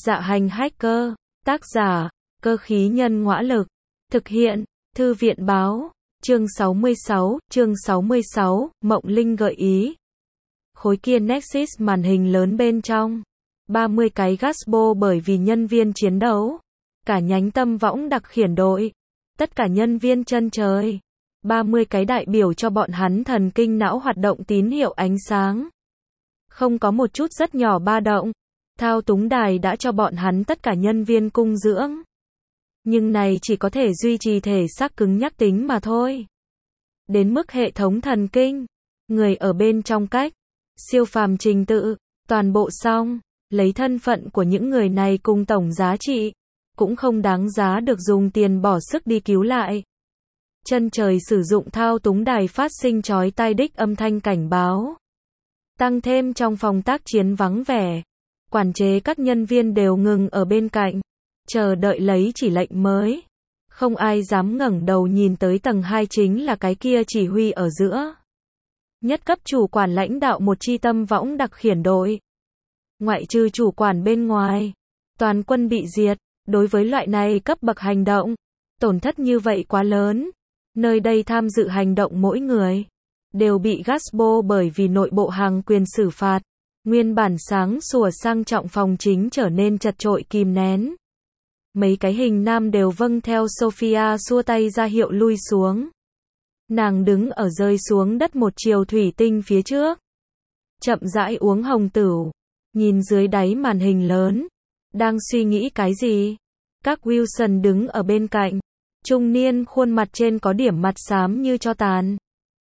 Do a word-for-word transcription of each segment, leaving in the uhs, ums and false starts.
Dạ hành hacker, tác giả, cơ khí nhân ngõa lực, thực hiện, thư viện báo, chương sáu mươi sáu, chương sáu mươi sáu, Mộng Linh gợi ý. Khối kia Nexus màn hình lớn bên trong, ba mươi cái Gasbo bởi vì nhân viên chiến đấu, cả nhánh tâm võng đặc khiển đội, tất cả nhân viên chân trời, ba mươi cái đại biểu cho bọn hắn thần kinh não hoạt động tín hiệu ánh sáng. Không có một chút rất nhỏ ba động, thao túng đài đã cho bọn hắn tất cả nhân viên cung dưỡng. Nhưng này chỉ có thể duy trì thể xác cứng nhắc tính mà thôi. Đến mức hệ thống thần kinh, người ở bên trong cách, siêu phàm trình tự, toàn bộ xong, lấy thân phận của những người này cùng tổng giá trị, cũng không đáng giá được dùng tiền bỏ sức đi cứu lại. Chân trời sử dụng thao túng đài phát sinh chói tai đích âm thanh cảnh báo. Tăng thêm trong phòng tác chiến vắng vẻ, quản chế các nhân viên đều ngừng ở bên cạnh, chờ đợi lấy chỉ lệnh mới. Không ai dám ngẩng đầu nhìn tới tầng hai chính là cái kia chỉ huy ở giữa. Nhất cấp chủ quản lãnh đạo một chi tâm võng đặc khiển đội. Ngoại trừ chủ quản bên ngoài, toàn quân bị diệt. Đối với loại này cấp bậc hành động, tổn thất như vậy quá lớn. Nơi đây tham dự hành động mỗi người đều bị Gasbo bởi vì nội bộ hàng quyền xử phạt. Nguyên bản sáng sủa sang trọng phòng chính trở nên chật chội kìm nén. Mấy cái hình nam đều vâng theo Sophia xua tay ra hiệu lui xuống. Nàng đứng ở rơi xuống đất một chiều thủy tinh phía trước. Chậm rãi uống hồng tửu. Nhìn dưới đáy màn hình lớn. Đang suy nghĩ cái gì? Các Wilson đứng ở bên cạnh. Trung niên khuôn mặt trên có điểm mặt xám như cho tàn.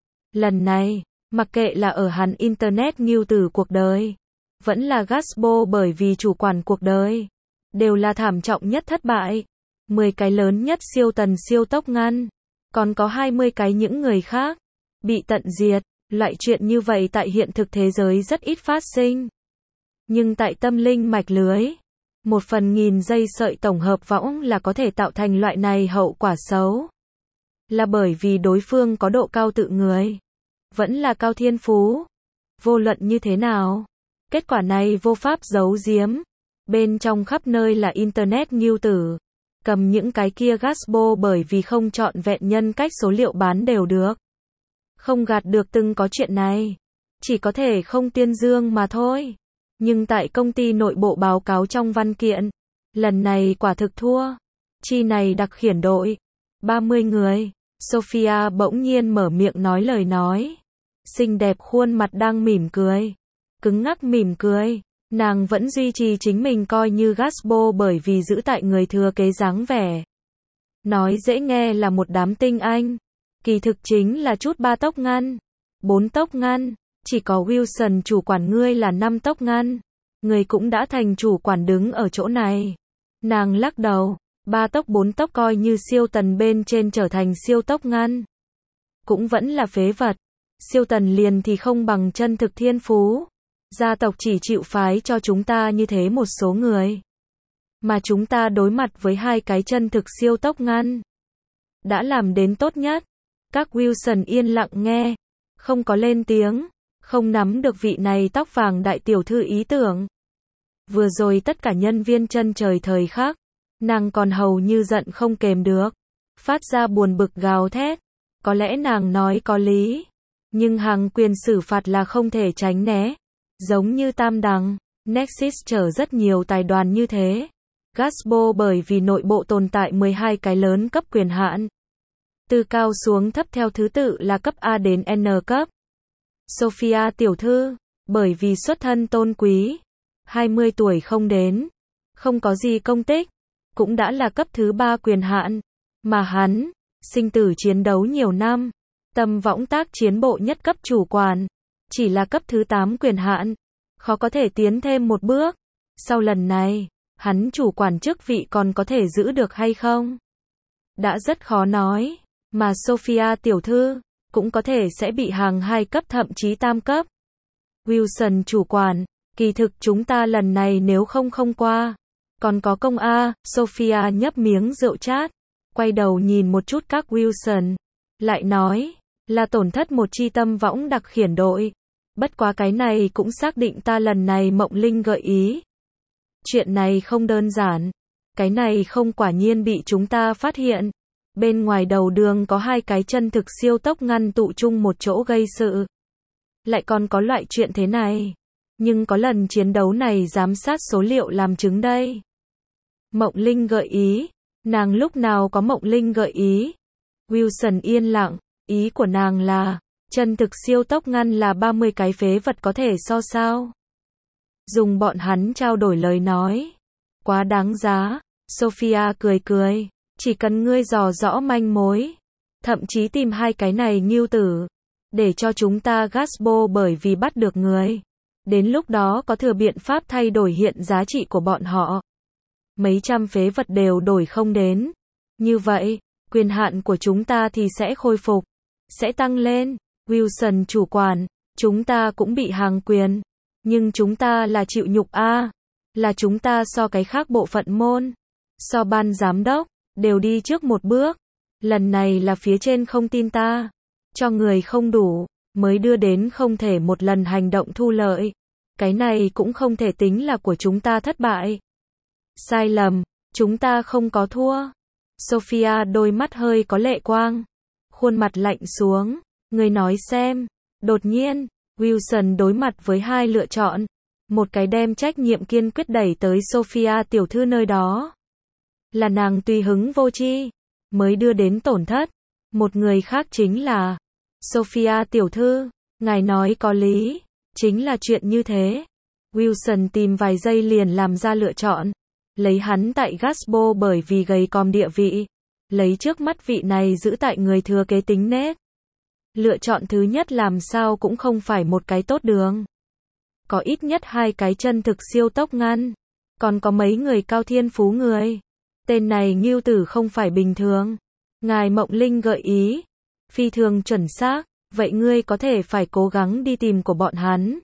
Lần này, mặc kệ là ở hắn Internet nghiêu tử cuộc đời, vẫn là Gasbo bởi vì chủ quản cuộc đời, đều là thảm trọng nhất thất bại. mười cái lớn nhất siêu tần siêu tốc ngăn, còn có hai mươi cái những người khác, bị tận diệt. Loại chuyện như vậy tại hiện thực thế giới rất ít phát sinh. Nhưng tại tâm linh mạch lưới, một phần nghìn giây sợi tổng hợp võng là có thể tạo thành loại này hậu quả xấu. Là bởi vì đối phương có độ cao tự người, vẫn là cao thiên phú. Vô luận như thế nào, kết quả này vô pháp giấu giếm. Bên trong khắp nơi là Internet nghiêu tử. Cầm những cái kia Gasbo bởi vì không trọn vẹn nhân cách số liệu bán đều được. Không gạt được từng có chuyện này. Chỉ có thể không tuyên dương mà thôi. Nhưng tại công ty nội bộ báo cáo trong văn kiện, lần này quả thực thua. Chi này đặc khiển đội, ba mươi người. Sophia bỗng nhiên mở miệng nói lời nói. Xinh đẹp khuôn mặt đang mỉm cười. Cứng ngắc mỉm cười. Nàng vẫn duy trì chính mình coi như Gasbo bởi vì giữ tại người thừa kế dáng vẻ. Nói dễ nghe là một đám tinh anh. Kỳ thực chính là chút ba tốc ngăn. Bốn tốc ngăn. Chỉ có Wilson chủ quản ngươi là năm tốc ngăn. Người cũng đã thành chủ quản đứng ở chỗ này. Nàng lắc đầu. Ba tốc bốn tốc coi như siêu tần bên trên trở thành siêu tốc ngăn. Cũng vẫn là phế vật. Siêu tần liền thì không bằng chân thực thiên phú. Gia tộc chỉ chịu phái cho chúng ta như thế một số người. Mà chúng ta đối mặt với hai cái chân thực siêu tốc ngăn. Đã làm đến tốt nhất. Các Wilson yên lặng nghe. Không có lên tiếng. Không nắm được vị này tóc vàng đại tiểu thư ý tưởng. Vừa rồi tất cả nhân viên chân trời thời khắc. Nàng còn hầu như giận không kềm được. Phát ra buồn bực gào thét. Có lẽ nàng nói có lý. Nhưng hàng quyền xử phạt là không thể tránh né. Giống như Tam Đằng, Nexus chở rất nhiều tài đoàn như thế. Gasbo bởi vì nội bộ tồn tại mười hai cái lớn cấp quyền hạn. Từ cao xuống thấp theo thứ tự là cấp A đến N cấp. Sophia tiểu thư, bởi vì xuất thân tôn quý, hai mươi tuổi không đến, không có gì công tích, cũng đã là cấp thứ ba quyền hạn. Mà hắn, sinh tử chiến đấu nhiều năm, tâm võng tác chiến bộ nhất cấp chủ quản. Chỉ là cấp thứ tám quyền hạn, khó có thể tiến thêm một bước. Sau lần này, hắn chủ quản chức vị còn có thể giữ được hay không? Đã rất khó nói, mà Sophia tiểu thư, cũng có thể sẽ bị hàng hai cấp thậm chí tam cấp. Wilson chủ quản, kỳ thực chúng ta lần này nếu không không qua, còn có công A. Sophia nhấp miếng rượu chát, quay đầu nhìn một chút các Wilson, lại nói, là tổn thất một chi tâm võng đặc khiển đội. Bất quá cái này cũng xác định ta lần này Mộng Linh gợi ý. Chuyện này không đơn giản. Cái này không quả nhiên bị chúng ta phát hiện. Bên ngoài đầu đường có hai cái chân thực siêu tốc ngăn tụ chung một chỗ gây sự. Lại còn có loại chuyện thế này. Nhưng có lần chiến đấu này giám sát số liệu làm chứng đây. Mộng Linh gợi ý. Nàng lúc nào có Mộng Linh gợi ý. Wilson yên lặng. Ý của nàng là, chân thực siêu tốc ngăn là ba mươi cái phế vật có thể so sao. Dùng bọn hắn trao đổi lời nói. Quá đáng giá. Sophia cười cười. Chỉ cần ngươi dò rõ manh mối. Thậm chí tìm hai cái này ngưu tử. Để cho chúng ta gasbo bởi vì bắt được người. Đến lúc đó có thừa biện pháp thay đổi hiện giá trị của bọn họ. Mấy trăm phế vật đều đổi không đến. Như vậy, quyền hạn của chúng ta thì sẽ khôi phục. Sẽ tăng lên. Wilson chủ quản, chúng ta cũng bị hàng quyền. Nhưng chúng ta là chịu nhục a, là chúng ta so cái khác bộ phận môn. So ban giám đốc, đều đi trước một bước. Lần này là phía trên không tin ta. Cho người không đủ, mới đưa đến không thể một lần hành động thu lợi. Cái này cũng không thể tính là của chúng ta thất bại. Sai lầm, chúng ta không có thua. Sophia đôi mắt hơi có lệ quang. Khuôn mặt lạnh xuống. Người nói xem. Đột nhiên, Wilson đối mặt với hai lựa chọn. Một cái đem trách nhiệm kiên quyết đẩy tới Sophia tiểu thư nơi đó. Là nàng tùy hứng vô tri, mới đưa đến tổn thất. Một người khác chính là Sophia tiểu thư, ngài nói có lý, chính là chuyện như thế. Wilson tìm vài giây liền làm ra lựa chọn. Lấy hắn tại Gasbo bởi vì gầy còm địa vị. Lấy trước mắt vị này giữ tại người thừa kế tính nết. Lựa chọn thứ nhất làm sao cũng không phải một cái tốt đường. Có ít nhất hai cái chân thực siêu tốc ngăn. Còn có mấy người cao thiên phú người. Tên này ngưu tử không phải bình thường. Ngài Mộng Linh gợi ý. Phi thường chuẩn xác. Vậy ngươi có thể phải cố gắng đi tìm của bọn hắn.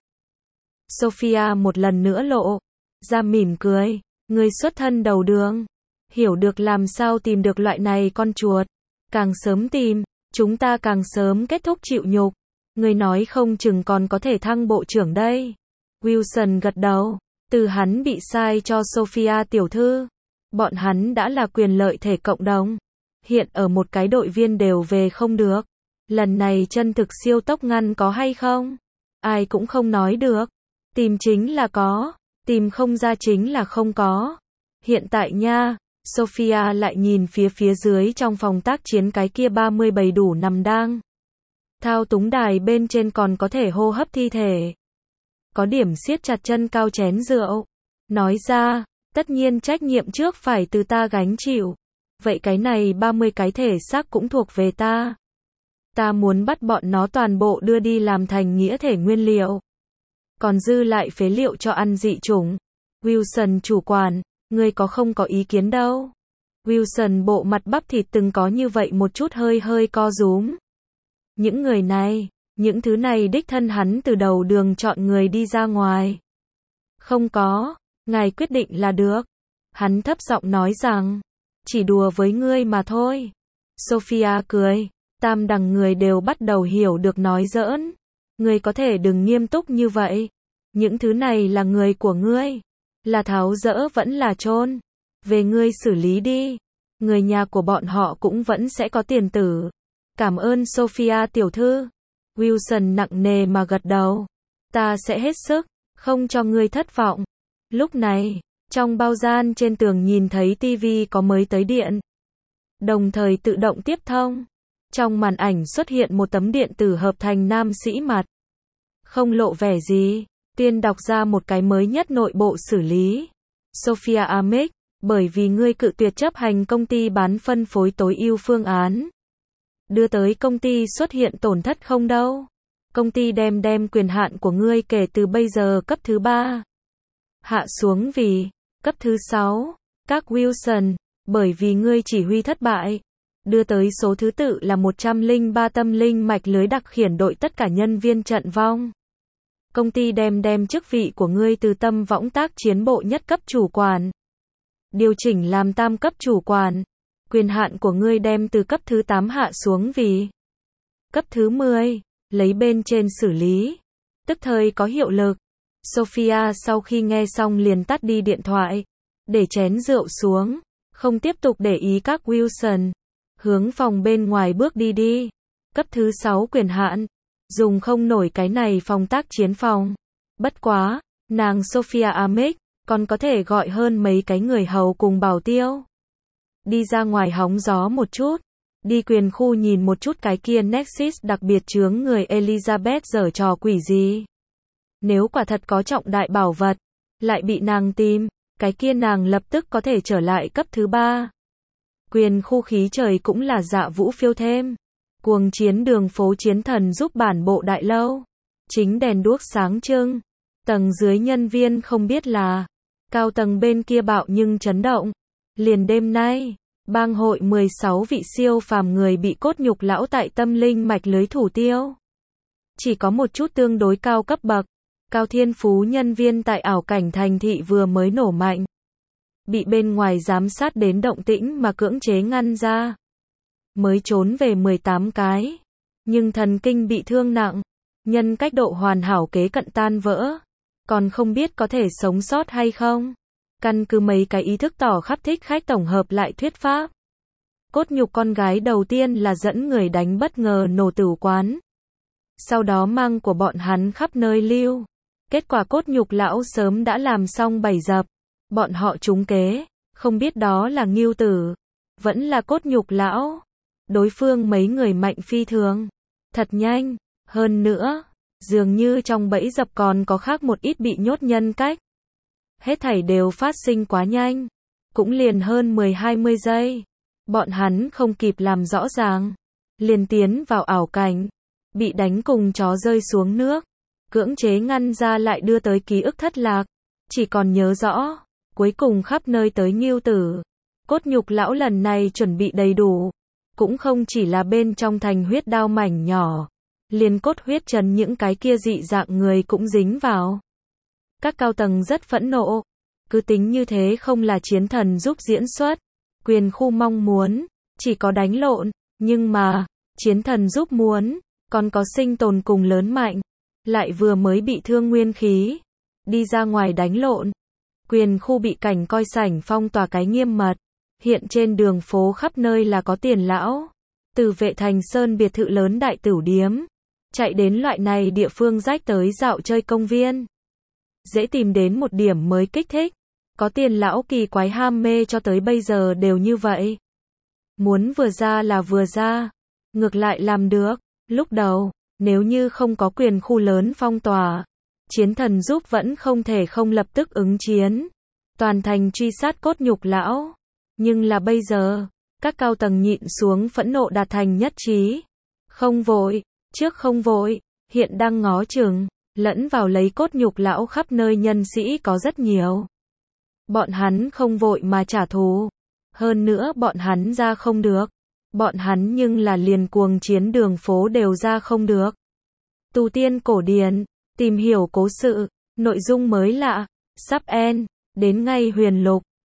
Sophia một lần nữa lộ ra mỉm cười. Ngươi xuất thân đầu đường. Hiểu được làm sao tìm được loại này con chuột. Càng sớm tìm, chúng ta càng sớm kết thúc chịu nhục. Ngươi nói không chừng còn có thể thăng bộ trưởng đây. Wilson gật đầu. Từ hắn bị sai cho Sophia tiểu thư. Bọn hắn đã là quyền lợi thể cộng đồng. Hiện ở một cái đội viên đều về không được. Lần này chân thực siêu tốc ngăn có hay không? Ai cũng không nói được. Tìm chính là có. Tìm không ra chính là không có. Hiện tại nha, Sophia lại nhìn phía phía dưới trong phòng tác chiến cái kia ba mươi bầy đủ nằm đang. Thao túng đài bên trên còn có thể hô hấp thi thể. Có điểm siết chặt chân cao chén rượu. Nói ra, tất nhiên trách nhiệm trước phải từ ta gánh chịu. Vậy cái này ba mươi cái thể xác cũng thuộc về ta. Ta muốn bắt bọn nó toàn bộ đưa đi làm thành nghĩa thể nguyên liệu. Còn dư lại phế liệu cho ăn dị chủng. Wilson chủ quản, ngươi có không có ý kiến đâu. Wilson bộ mặt bắp thịt từng có như vậy một chút hơi hơi co rúm. Những người này, những thứ này đích thân hắn từ đầu đường chọn người đi ra ngoài. Không có, ngài quyết định là được. Hắn thấp giọng nói rằng, chỉ đùa với ngươi mà thôi. Sophia cười, tam đẳng người đều bắt đầu hiểu được nói giỡn. Ngươi có thể đừng nghiêm túc như vậy. Những thứ này là người của ngươi. Là tháo dỡ vẫn là chôn. Về ngươi xử lý đi. Người nhà của bọn họ cũng vẫn sẽ có tiền tử. Cảm ơn Sophia tiểu thư. Wilson nặng nề mà gật đầu. Ta sẽ hết sức, không cho ngươi thất vọng. Lúc này, trong bao gian trên tường nhìn thấy tivi có mới tới điện. Đồng thời tự động tiếp thông. Trong màn ảnh xuất hiện một tấm điện tử hợp thành nam sĩ mặt. Không lộ vẻ gì. Tuyên đọc ra một cái mới nhất nội bộ xử lý. Sophia Amick, bởi vì ngươi cự tuyệt chấp hành công ty bán phân phối tối ưu phương án. Đưa tới công ty xuất hiện tổn thất không đâu. Công ty đem đem quyền hạn của ngươi kể từ bây giờ cấp thứ ba. Hạ xuống vì cấp thứ sáu. Các Wilson, bởi vì ngươi chỉ huy thất bại. Đưa tới số thứ tự là một trăm lẻ ba tâm linh mạch lưới đặc khiển đội tất cả nhân viên trận vong. Công ty đem đem chức vị của ngươi từ tâm võng tác chiến bộ nhất cấp chủ quản. Điều chỉnh làm tam cấp chủ quản. Quyền hạn của ngươi đem từ cấp thứ tám hạ xuống vì cấp thứ mười. Lấy bên trên xử lý. Tức thời có hiệu lực. Sophia sau khi nghe xong liền tắt đi điện thoại, để chén rượu xuống, không tiếp tục để ý các Wilson, hướng phòng bên ngoài bước đi đi. Cấp thứ sáu quyền hạn, dùng không nổi cái này phòng tác chiến phòng. Bất quá, nàng Sophia Amick, còn có thể gọi hơn mấy cái người hầu cùng bảo tiêu. Đi ra ngoài hóng gió một chút, đi quyền khu nhìn một chút cái kia Nexus đặc biệt chướng người Elizabeth giở trò quỷ gì. Nếu quả thật có trọng đại bảo vật, lại bị nàng tìm, cái kia nàng lập tức có thể trở lại cấp thứ ba. Quyền khu khí trời cũng là dạ vũ phiêu thêm. Cuồng chiến đường phố chiến thần giúp bản bộ đại lâu. Chính đèn đuốc sáng trưng. Tầng dưới nhân viên không biết là, cao tầng bên kia bạo nhưng chấn động. Liền đêm nay, bang hội mười sáu vị siêu phàm người bị cốt nhục lão tại tâm linh mạch lưới thủ tiêu. Chỉ có một chút tương đối cao cấp bậc, cao thiên phú nhân viên tại ảo cảnh thành thị vừa mới nổ mạnh. Bị bên ngoài giám sát đến động tĩnh mà cưỡng chế ngăn ra. Mới trốn về mười tám cái. Nhưng thần kinh bị thương nặng. Nhân cách độ hoàn hảo kế cận tan vỡ. Còn không biết có thể sống sót hay không. Căn cứ mấy cái ý thức tỏ khắp thích khách tổng hợp lại thuyết pháp. Cốt nhục con gái đầu tiên là dẫn người đánh bất ngờ nổ tửu quán. Sau đó mang của bọn hắn khắp nơi lưu. Kết quả cốt nhục lão sớm đã làm xong bày dập. Bọn họ trúng kế. Không biết đó là Ngưu Tử. Vẫn là cốt nhục lão. Đối phương mấy người mạnh phi thường. Thật nhanh. Hơn nữa, dường như trong bẫy dập còn có khác một ít bị nhốt nhân cách. Hết thảy đều phát sinh quá nhanh. Cũng liền hơn mười hai mươi giây. Bọn hắn không kịp làm rõ ràng. Liền tiến vào ảo cảnh. Bị đánh cùng chó rơi xuống nước. Cưỡng chế ngăn ra lại đưa tới ký ức thất lạc. Chỉ còn nhớ rõ. Cuối cùng khắp nơi tới Ngưu Tử. Cốt nhục lão lần này chuẩn bị đầy đủ. Cũng không chỉ là bên trong thành huyết đao mảnh nhỏ. Liền cốt huyết trần những cái kia dị dạng người cũng dính vào. Các cao tầng rất phẫn nộ. Cứ tính như thế không là chiến thần giúp diễn xuất. Quyền khu mong muốn. Chỉ có đánh lộn. Nhưng mà, chiến thần giúp muốn. Còn có sinh tồn cùng lớn mạnh. Lại vừa mới bị thương nguyên khí. Đi ra ngoài đánh lộn. Quyền khu bị cảnh coi sảnh phong tỏa cái nghiêm mật. Hiện trên đường phố khắp nơi là có tiền lão. Từ Vệ Thành Sơn biệt thự lớn đại tửu điếm. Chạy đến loại này địa phương rách tới dạo chơi công viên. Dễ tìm đến một điểm mới kích thích. Có tiền lão kỳ quái ham mê cho tới bây giờ đều như vậy. Muốn vừa ra là vừa ra. Ngược lại làm được. Lúc đầu, nếu như không có quyền khu lớn phong tỏa. Chiến thần giúp vẫn không thể không lập tức ứng chiến. Toàn thành truy sát cốt nhục lão. Nhưng là bây giờ, các cao tầng nhịn xuống phẫn nộ đạt thành nhất trí. Không vội, trước không vội, hiện đang ngó chừng, lẫn vào lấy cốt nhục lão khắp nơi nhân sĩ có rất nhiều. Bọn hắn không vội mà trả thù. Hơn nữa bọn hắn ra không được. Bọn hắn nhưng là liền cuồng chiến đường phố đều ra không được. Tu tiên cổ điển, tìm hiểu cố sự, nội dung mới lạ, sắp end, đến ngay huyền lục.